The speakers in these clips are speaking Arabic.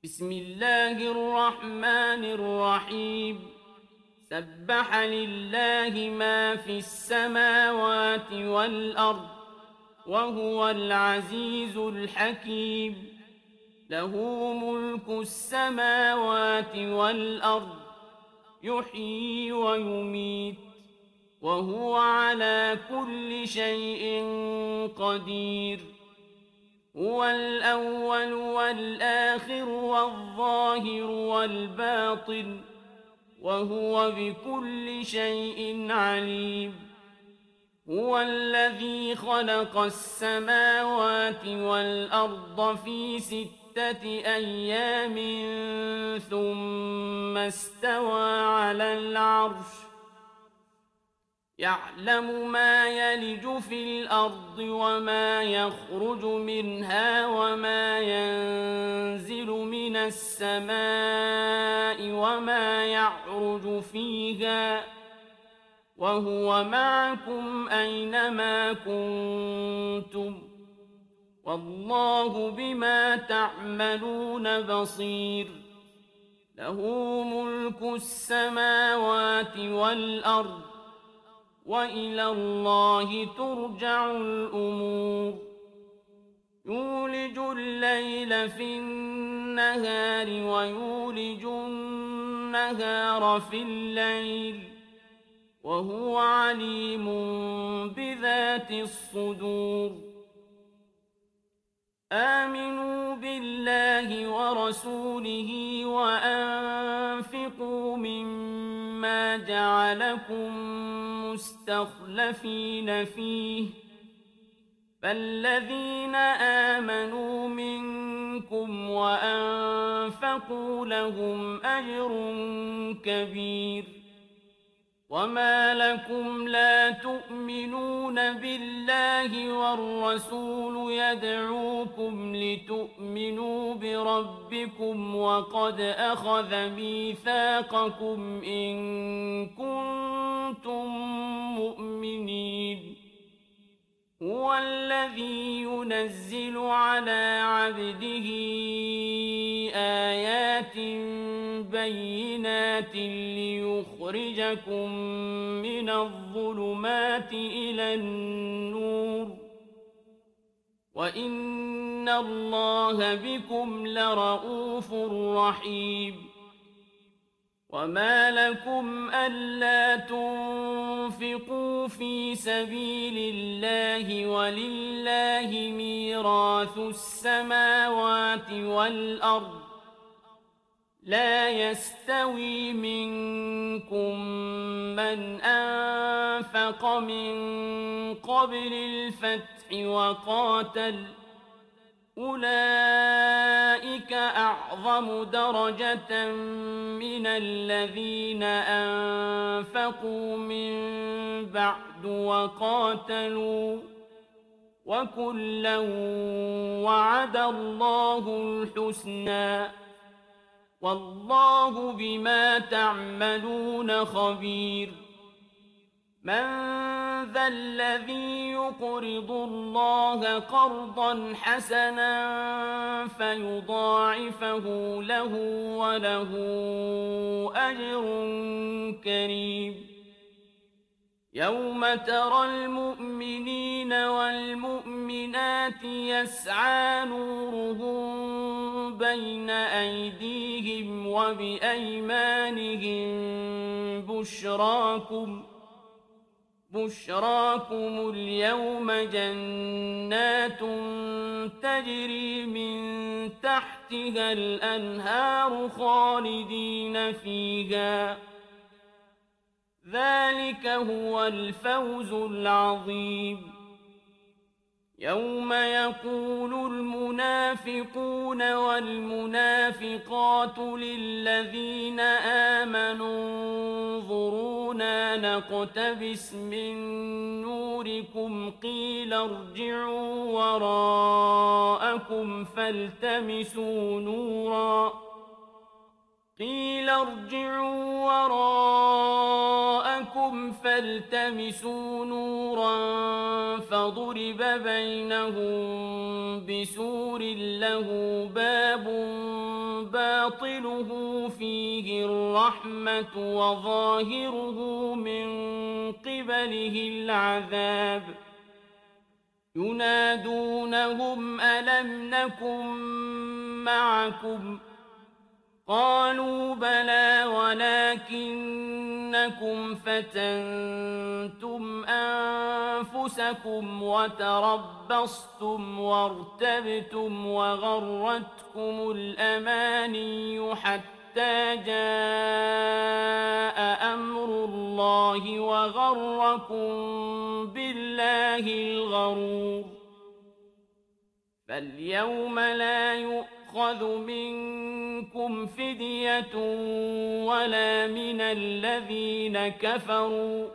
بسم الله الرحمن الرحيم سبح لله ما في السماوات والأرض وهو العزيز الحكيم له ملك السماوات والأرض يحيي ويميت وهو على كل شيء قدير هو الأول والآخر والظاهر والباطن وهو بكل شيء عليم هو الذي خلق السماوات والأرض في 6 أيام ثم استوى على العرش يعلم ما يلج في الأرض وما يخرج منها وما ينزل من السماء وما يعرج فيها وهو معكم أينما كنتم والله بما تعملون بصير له ملك السماوات والأرض وإلى الله ترجع الأمور يولج الليل في النهار ويولج النهار في الليل وهو عليم بذات الصدور آمنوا بالله ورسوله وأنفقوا مما جعلكم مستخلفين فيه فالذين آمنوا منكم وأنفقوا لهم أجر كبير وما لكم لا تؤمنون بالله والرسول يدعوكم لتؤمنوا بربكم وقد أخذ ميثاقكم إن كنتم مؤمنين هو الذي ينزل على عبده آيات بينات ليخرجكم من الظلمات إلى النور وإن الله بكم لرءوف رحيم وما لكم ألا تنفقوا في سبيل الله ولله ميراث السماوات والأرض لا يستوي منكم من أنفق من قبل الفتح وقاتل أولئك أعظم درجة من الذين أنفقوا من بعد وقاتلوا وكلا وعد الله الحسنى والله بما تعملون خبير من ذا الذي يقرض الله قرضا حسنا فيضاعفه له وله أجر كريم يوم ترى المؤمنين والمؤمنات يسعى نورهم بين أيديهم وبأيمانهم بشراكم اليوم جنات تجري من تحتها الأنهار خالدين فيها ذلك هو الفوز العظيم يوم يقول المنافقون والمنافقات للذين آمنوا انظرونا نقتبس من نوركم قيل ارجعوا وراءكم فالتمسوا نورا قيل ارجعوا وراءكم فالتمسوا نورا فضرب بينهم بسور له باب باطنه فيه الرحمة وظاهره من قبله العذاب ينادونهم ألم نكن معكم قالوا بلى ولكنكم فتنتم أنفسكم وتربصتم وارتبتم وغرتكم الأماني حتى جاء أمر الله وغركم بالله الغرور فاليوم لا يؤخذ منكم فدية ولا من الذين كفروا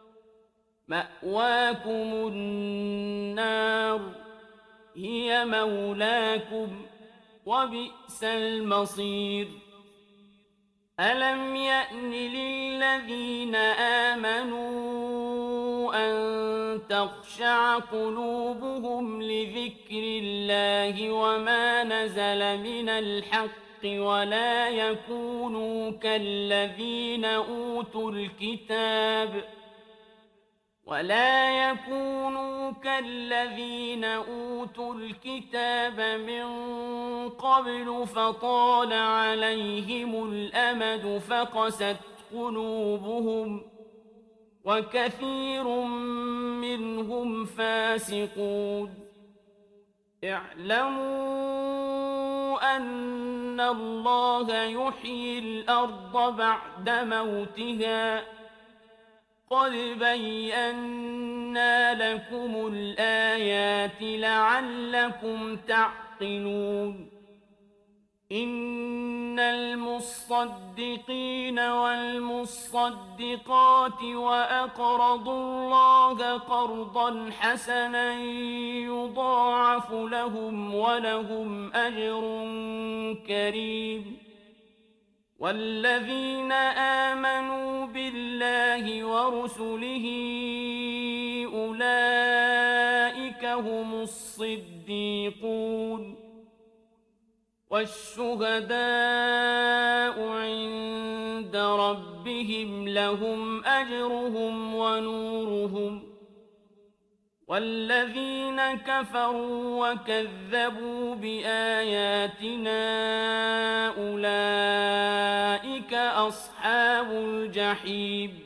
مأواكم النار هي مولاكم وبئس المصير ألم يأن للذين آمنوا أن تخشع قلوبهم لذكر الله وما نزل من الحق ولا يكونوا كالذين أوتوا الكتاب من قبل فطال عليهم الأمد فقست قلوبهم وكثير منهم فاسقون اعلموا أن الله يحيي الأرض بعد موتها قد بينا لكم الآيات لعلكم تعقلون إن المصدقين والمصدقات وأقرضوا الله قرضا حسنا يضاعف لهم ولهم أجر كريم والذين آمنوا بالله ورسله أولئك هم الصديقون والشهداء عند ربهم لهم أجرهم ونورهم والذين كفروا وكذبوا بآياتنا أولئك أصحاب الجحيم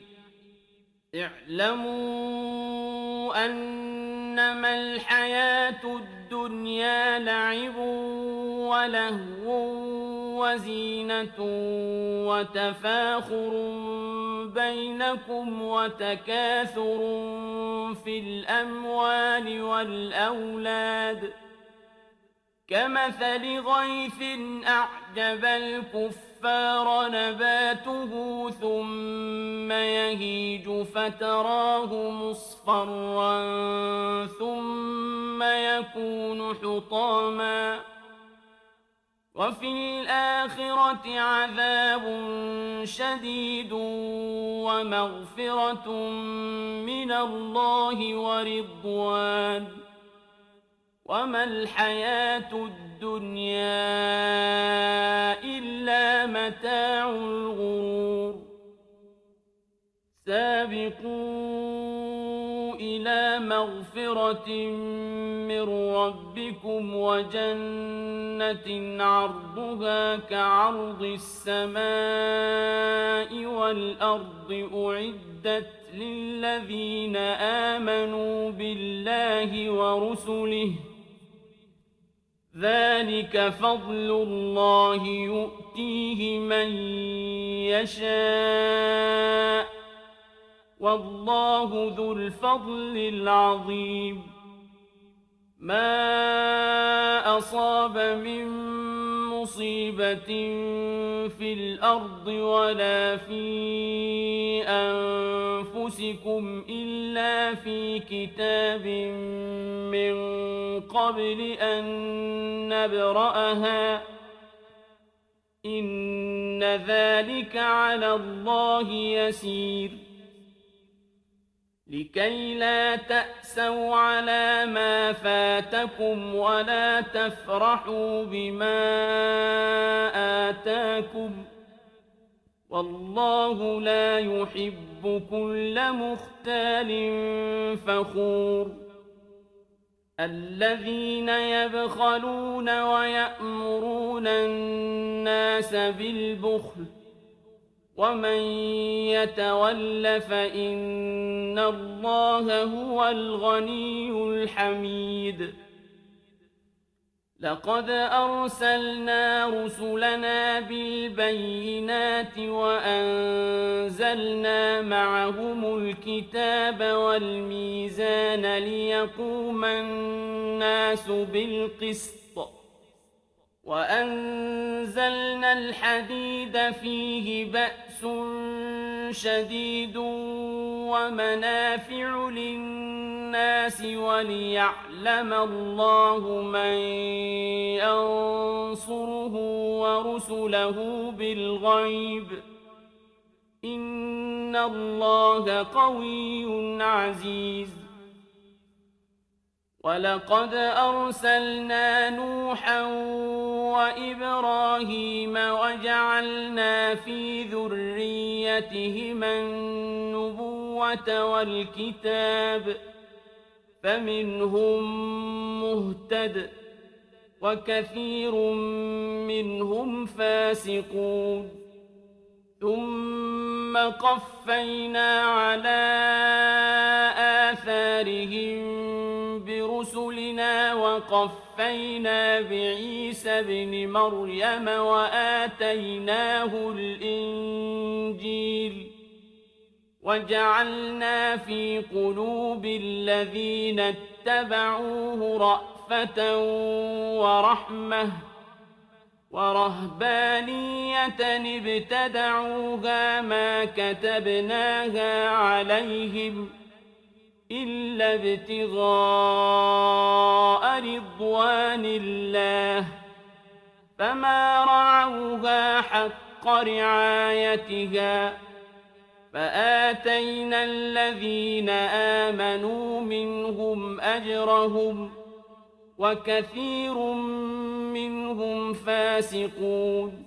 اعلموا أنما الحياة الدنيا لعب ولهو وزينة وتفاخر بينكم وتكاثر في الأموال والأولاد كمثل غيث أعجب الكفار نباته ثم يهيج فتراه مصفرا ثم يكون حطاما وفي الآخرة عذاب شديد ومغفرة من الله ورضوان وما الحياة الدنيا إلا متاع الغرور سابقوا إلى مغفرة من ربكم وجنة عرضها كعرض السماء والأرض أعدت للذين آمنوا بالله ورسله ذلك فضل الله يؤتيه من يشاء والله ذو الفضل العظيم ما أصاب من مصيبة في الأرض ولا في أنفسكم إلا في كتاب من قبل أن نبرأها إن ذلك على الله يسير لكي لا تأسوا على ما فاتكم ولا تفرحوا بما آتاكم والله لا يحب كل مختال فخور الذين يبخلون ويأمرون الناس بالبخل ومن يتول فإن الله هو الغني الحميد لقد أرسلنا رسلنا بالبينات وأنزلنا معهم الكتاب والميزان ليقوم الناس بالقسط وأنزلنا الحديد فيه بأس شديد ومنافع للناس وليعلم الله من ينصره ورسله بالغيب إن الله قوي عزيز ولقد أرسلنا نوحا وإبراهيم وجعلنا في ذريتهما النبوة والكتاب فمنهم مهتد وكثير منهم فاسقون ثم قفينا على آثارهم برسلنا وقفينا بعيسى ابن مريم وآتيناه الإنجيل وجعلنا في قلوب الذين اتبعوه رأفة ورحمة ورهبانية ابتدعوها ما كتبناها عليهم إلا ابتغاء رضوان الله فما رعوها حق رعايتها فآتينا الذين آمنوا منهم أجرهم وكثير منهم فاسقون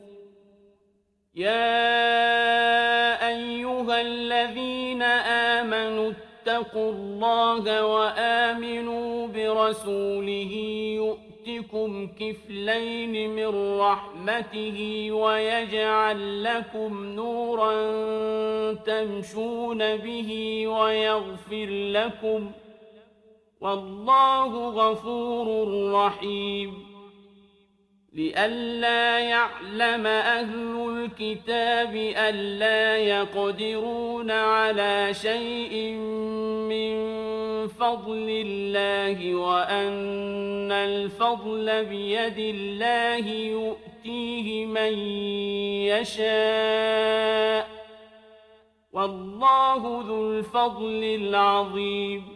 يا أيها الذين آمنوا اتقوا الله وآمنوا برسوله يؤتكم كفلين من رحمته ويجعل لكم نورا تمشون به ويغفر لكم والله غفور رحيم لئلا يعلم أهل الكتاب ألا يقدرون على شيء من فضل الله وأن الفضل بيد الله يؤتيه من يشاء والله ذو الفضل العظيم